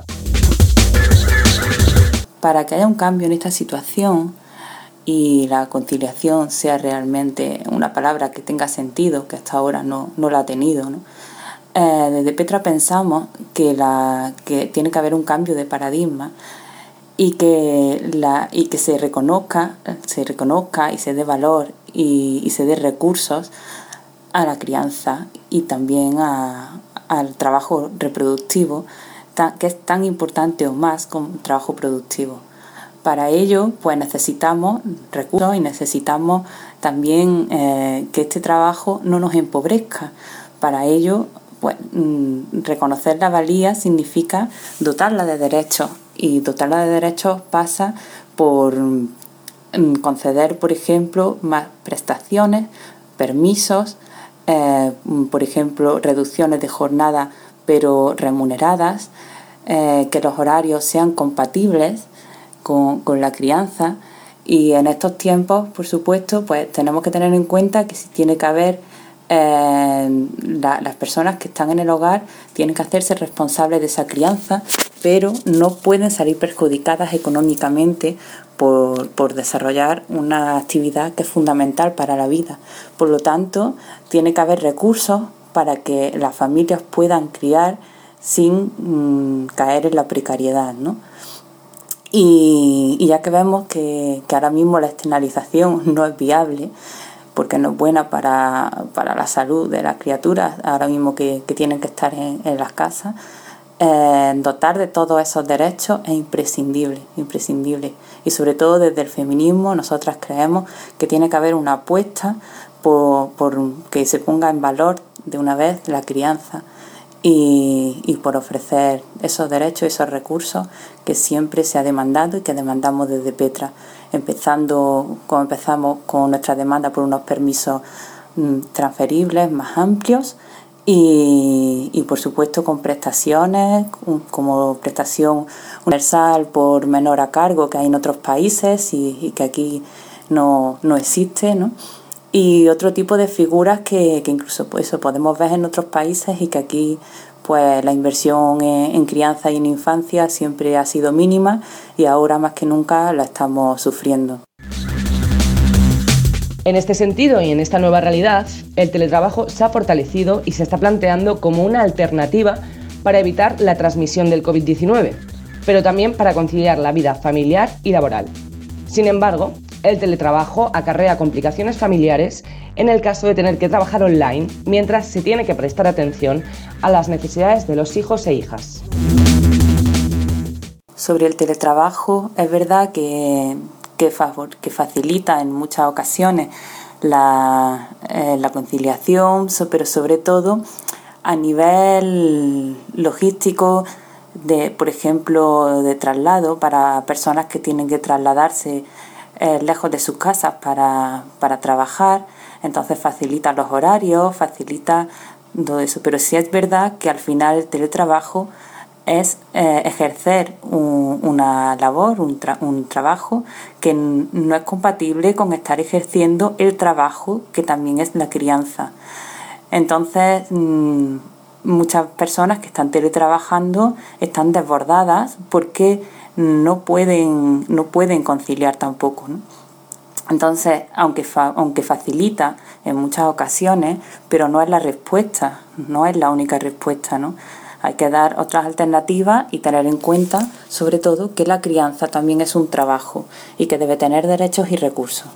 Para que haya un cambio en esta situación y la conciliación sea realmente una palabra que tenga sentido, que hasta ahora no la ha tenido, ¿no? Desde Petra pensamos que tiene que haber un cambio de paradigma y que se reconozca y se dé valor y se dé recursos a la crianza y también al trabajo reproductivo, que es tan importante o más como un trabajo productivo. Para ello, pues necesitamos recursos y necesitamos también que este trabajo no nos empobrezca. Para ello, pues reconocer la valía significa dotarla de derechos, y dotarla de derechos pasa por conceder, por ejemplo, más prestaciones, permisos, por ejemplo, reducciones de jornada pero remuneradas, que los horarios sean compatibles con la crianza. Y en estos tiempos, por supuesto, pues tenemos que tener en cuenta que si tiene que haber las personas que están en el hogar tienen que hacerse responsables de esa crianza, pero no pueden salir perjudicadas económicamente por desarrollar una actividad que es fundamental para la vida. Por lo tanto, tiene que haber recursos para que las familias puedan criar sin caer en la precariedad, ¿no? Y ya que vemos que ahora mismo la externalización no es viable, porque no es buena para la salud de las criaturas, ahora mismo que tienen que estar en las casas, dotar de todos esos derechos es imprescindible. Y sobre todo desde el feminismo nosotras creemos que tiene que haber una apuesta por que se ponga en valor de una vez la crianza y por ofrecer esos derechos, esos recursos que siempre se ha demandado y que demandamos desde Petra, empezamos con nuestra demanda por unos permisos transferibles más amplios y por supuesto con prestaciones como prestación universal por menor a cargo que hay en otros países y que aquí no existe, ¿no? Y otro tipo de figuras que incluso pues eso podemos ver en otros países y que aquí pues la inversión en crianza y en infancia siempre ha sido mínima y ahora más que nunca la estamos sufriendo. En este sentido y en esta nueva realidad, el teletrabajo se ha fortalecido y se está planteando como una alternativa para evitar la transmisión del COVID-19, pero también para conciliar la vida familiar y laboral. Sin embargo, el teletrabajo acarrea complicaciones familiares en el caso de tener que trabajar online mientras se tiene que prestar atención a las necesidades de los hijos e hijas. Sobre el teletrabajo, es verdad que facilita en muchas ocasiones la conciliación, pero sobre todo a nivel logístico, por ejemplo, de traslado para personas que tienen que trasladarse lejos de sus casas para trabajar, entonces facilita los horarios, facilita todo eso. Pero sí es verdad que al final el teletrabajo es ejercer una labor, un trabajo que no es compatible con estar ejerciendo el trabajo que también es la crianza. Entonces, muchas personas que están teletrabajando están desbordadas porque no pueden conciliar tampoco, ¿no? Entonces, aunque facilita en muchas ocasiones, pero no es la respuesta, no es la única respuesta, ¿no? Hay que dar otras alternativas y tener en cuenta, sobre todo, que la crianza también es un trabajo y que debe tener derechos y recursos.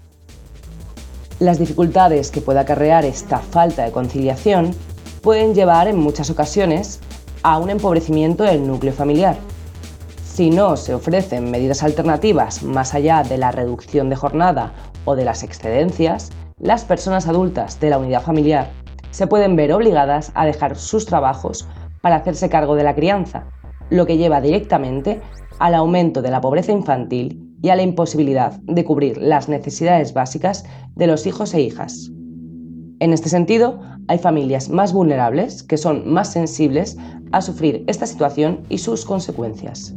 Las dificultades que puede acarrear esta falta de conciliación pueden llevar en muchas ocasiones a un empobrecimiento del núcleo familiar. Si no se ofrecen medidas alternativas más allá de la reducción de jornada o de las excedencias, las personas adultas de la unidad familiar se pueden ver obligadas a dejar sus trabajos para hacerse cargo de la crianza, lo que lleva directamente al aumento de la pobreza infantil y a la imposibilidad de cubrir las necesidades básicas de los hijos e hijas. En este sentido, hay familias más vulnerables que son más sensibles a sufrir esta situación y sus consecuencias.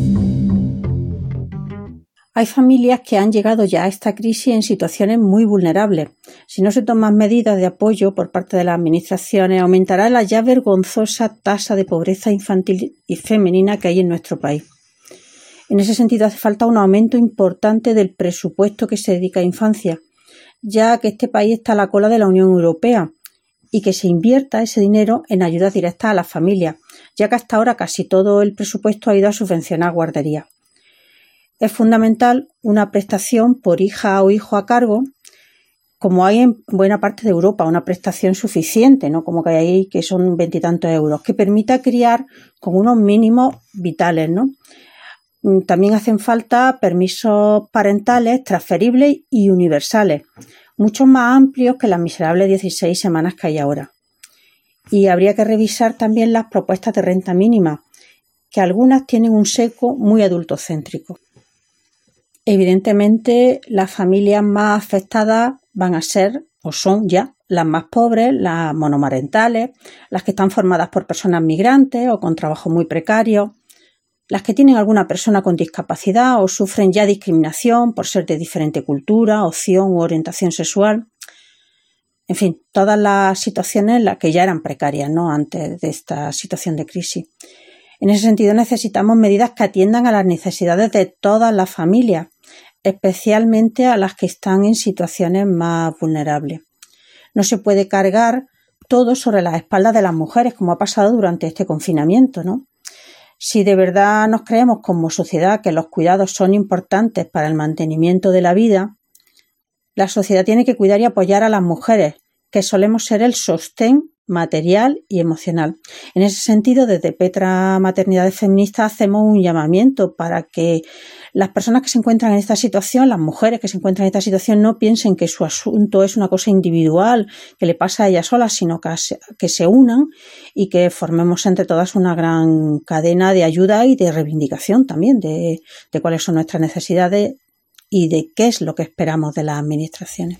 Hay familias que han llegado ya a esta crisis en situaciones muy vulnerables. Si no se toman medidas de apoyo por parte de las administraciones, aumentará la ya vergonzosa tasa de pobreza infantil y femenina que hay en nuestro país. En ese sentido, hace falta un aumento importante del presupuesto que se dedica a infancia, ya que este país está a la cola de la Unión Europea, y que se invierta ese dinero en ayudas directas a las familias, ya que hasta ahora casi todo el presupuesto ha ido a subvencionar guarderías. Es fundamental una prestación por hija o hijo a cargo, como hay en buena parte de Europa, una prestación suficiente, no como que hay ahí que son 20 y tantos euros, que permita criar con unos mínimos vitales, ¿no? También hacen falta permisos parentales transferibles y universales, mucho más amplios que las miserables 16 semanas que hay ahora. Y habría que revisar también las propuestas de renta mínima, que algunas tienen un sesgo muy adultocéntrico. Evidentemente, las familias más afectadas van a ser, o son ya, las más pobres, las monomarentales, las que están formadas por personas migrantes o con trabajos muy precarios, las que tienen alguna persona con discapacidad o sufren ya discriminación por ser de diferente cultura, opción u orientación sexual. En fin, todas las situaciones en las que ya eran precarias, ¿no?, antes de esta situación de crisis. En ese sentido necesitamos medidas que atiendan a las necesidades de todas las familias, especialmente a las que están en situaciones más vulnerables. No se puede cargar todo sobre las espaldas de las mujeres, como ha pasado durante este confinamiento, ¿no? Si de verdad nos creemos como sociedad que los cuidados son importantes para el mantenimiento de la vida, la sociedad tiene que cuidar y apoyar a las mujeres, que solemos ser el sostén material y emocional. En ese sentido, desde Petra Maternidades Feministas hacemos un llamamiento para que las personas que se encuentran en esta situación, las mujeres que se encuentran en esta situación, no piensen que su asunto es una cosa individual que le pasa a ellas solas, sino que se unan y que formemos entre todas una gran cadena de ayuda y de reivindicación también de cuáles son nuestras necesidades y de qué es lo que esperamos de las administraciones.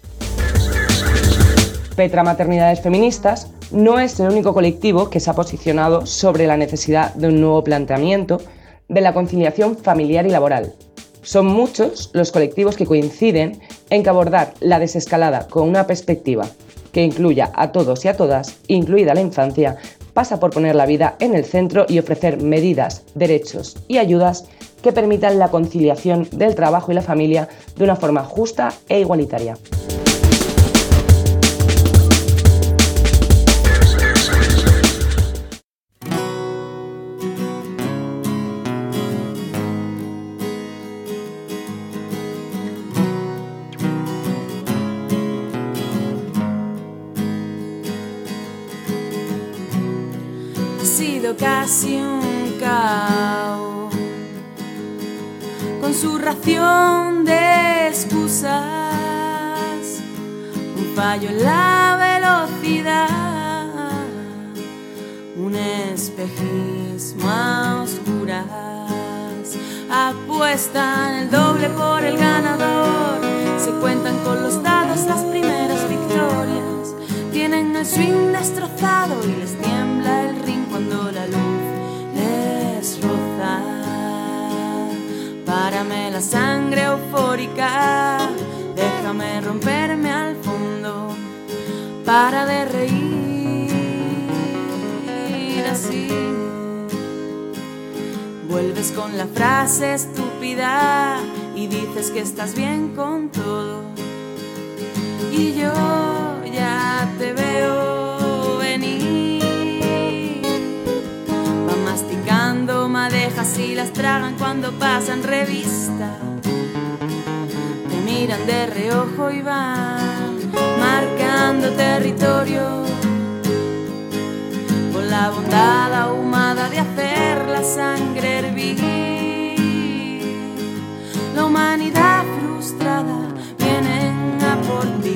Petra Maternidades Feministas no es el único colectivo que se ha posicionado sobre la necesidad de un nuevo planteamiento de la conciliación familiar y laboral. Son muchos los colectivos que coinciden en que abordar la desescalada con una perspectiva que incluya a todos y a todas, incluida la infancia, pasa por poner la vida en el centro y ofrecer medidas, derechos y ayudas que permitan la conciliación del trabajo y la familia de una forma justa e igualitaria. Casi un caos, con su ración de excusas, un fallo en la velocidad, un espejismo a oscuras, apuestan el doble por el ganador, se cuentan con los dados las primeras victorias, tienen el swing destrozado y les tiembla el ring cuando la luz les roza. Párame la sangre eufórica, déjame romperme al fondo, para de reír así. Vuelves con la frase estúpida y dices que estás bien con todo, y yo ya te veo venir. Van masticando madejas y las tragan cuando pasan revista. Te miran de reojo y van marcando territorio, con la bondad ahumada de hacer la sangre hervir. La humanidad frustrada vienen a por ti.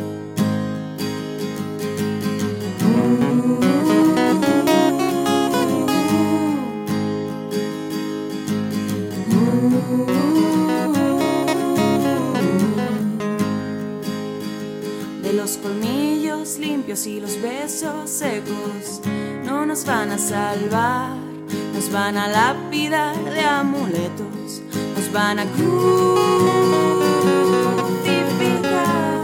De los colmillos limpios y los besos secos no nos van a salvar, nos van a lapidar de amuletos, nos van a crucificar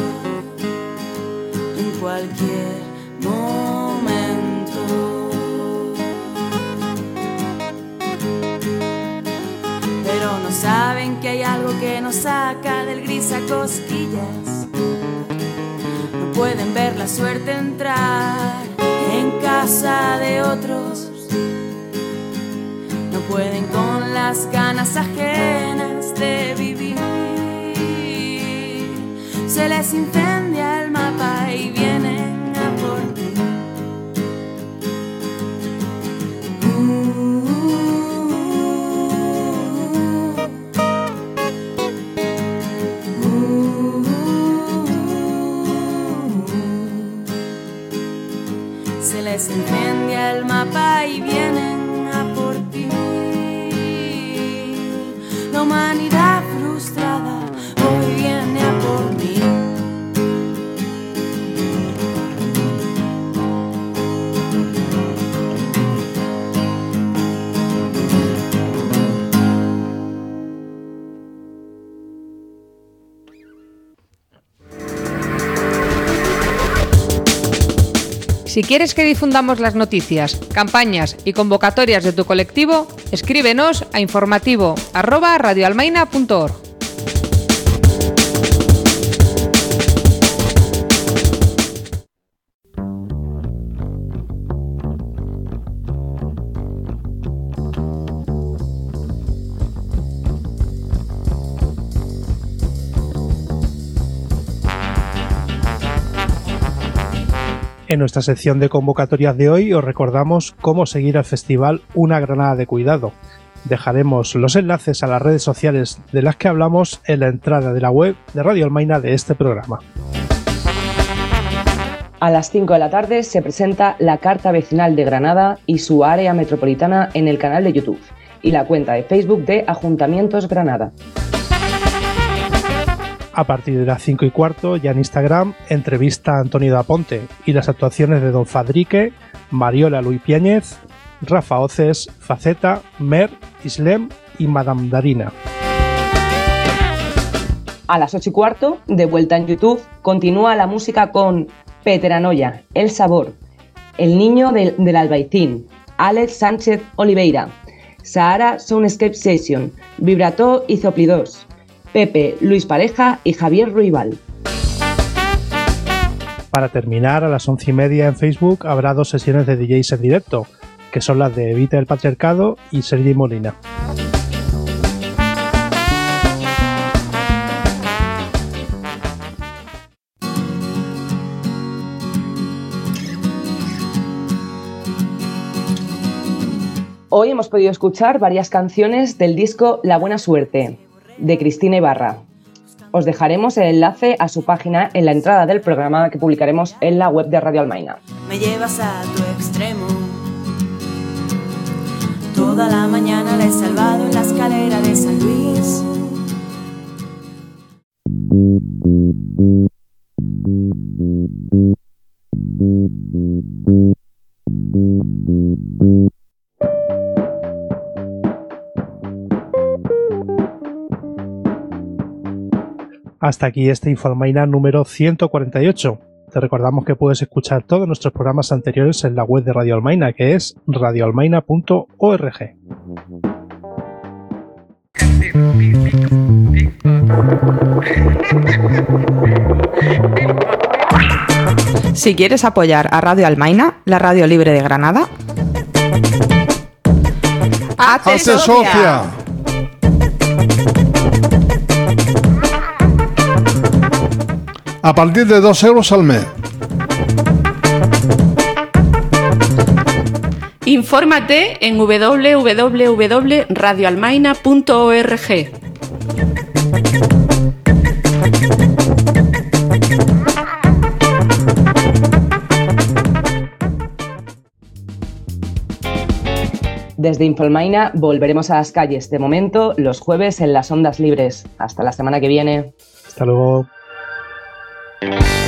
en cualquier momento. Pero no saben que hay algo que nos saca del gris a cosquillas. No pueden ver la suerte entrar en casa de otros. No pueden con las ganas ajenas de vivir. Se les incendia el mapa y vienen a por ti. Se les incendia el mapa y vienen a por ti. La humanidad frustrada hoy viene a por mí. Si quieres que difundamos las noticias, campañas y convocatorias de tu colectivo, escríbenos a informativo@radioalmaina.org. En nuestra sección de convocatorias de hoy os recordamos cómo seguir al festival Una Granada de Cuidado. Dejaremos los enlaces a las redes sociales de las que hablamos en la entrada de la web de Radio Almaina de este programa. A las 5 de la tarde se presenta la Carta Vecinal de Granada y su área metropolitana en el canal de YouTube y la cuenta de Facebook de Ayuntamientos Granada. A partir de las 5:15, ya en Instagram, entrevista a Antonio Daponte y las actuaciones de Don Fadrique, Mariola Luis Piáñez, Rafa Oces, Faceta, Mer, Islem y Madame Darina. A las 8:15, de vuelta en YouTube, continúa la música con Peteranoia, El Sabor, El Niño del Albaicín, Alex Sánchez Oliveira, Sahara Soundscape Session, Vibrato y Zoplidos, Pepe, Luis Pareja y Javier Ruibal. Para terminar, a las 11:30 en Facebook habrá 2 sesiones de DJs en directo, que son las de Evita el Patriarcado y Sergi Molina. Hoy hemos podido escuchar varias canciones del disco La Buena Suerte, de Cristina Ibarra. Os dejaremos el enlace a su página en la entrada del programa que publicaremos en la web de Radio Almaina. Me llevas a tu extremo. Toda la mañana la he salvado en la escalera de San Luis. Hasta aquí este Infoalmaina número 148. Te recordamos que puedes escuchar todos nuestros programas anteriores en la web de Radio Almaina, que es radioalmaina.org. Si quieres apoyar a Radio Almaina, la radio libre de Granada, ¡hazte socia! A partir de 2 euros al mes. Infórmate en www.radioalmaina.org. Desde Infoalmaina volveremos a las calles, de momento los jueves en las ondas libres. Hasta la semana que viene. Hasta luego. Thank you.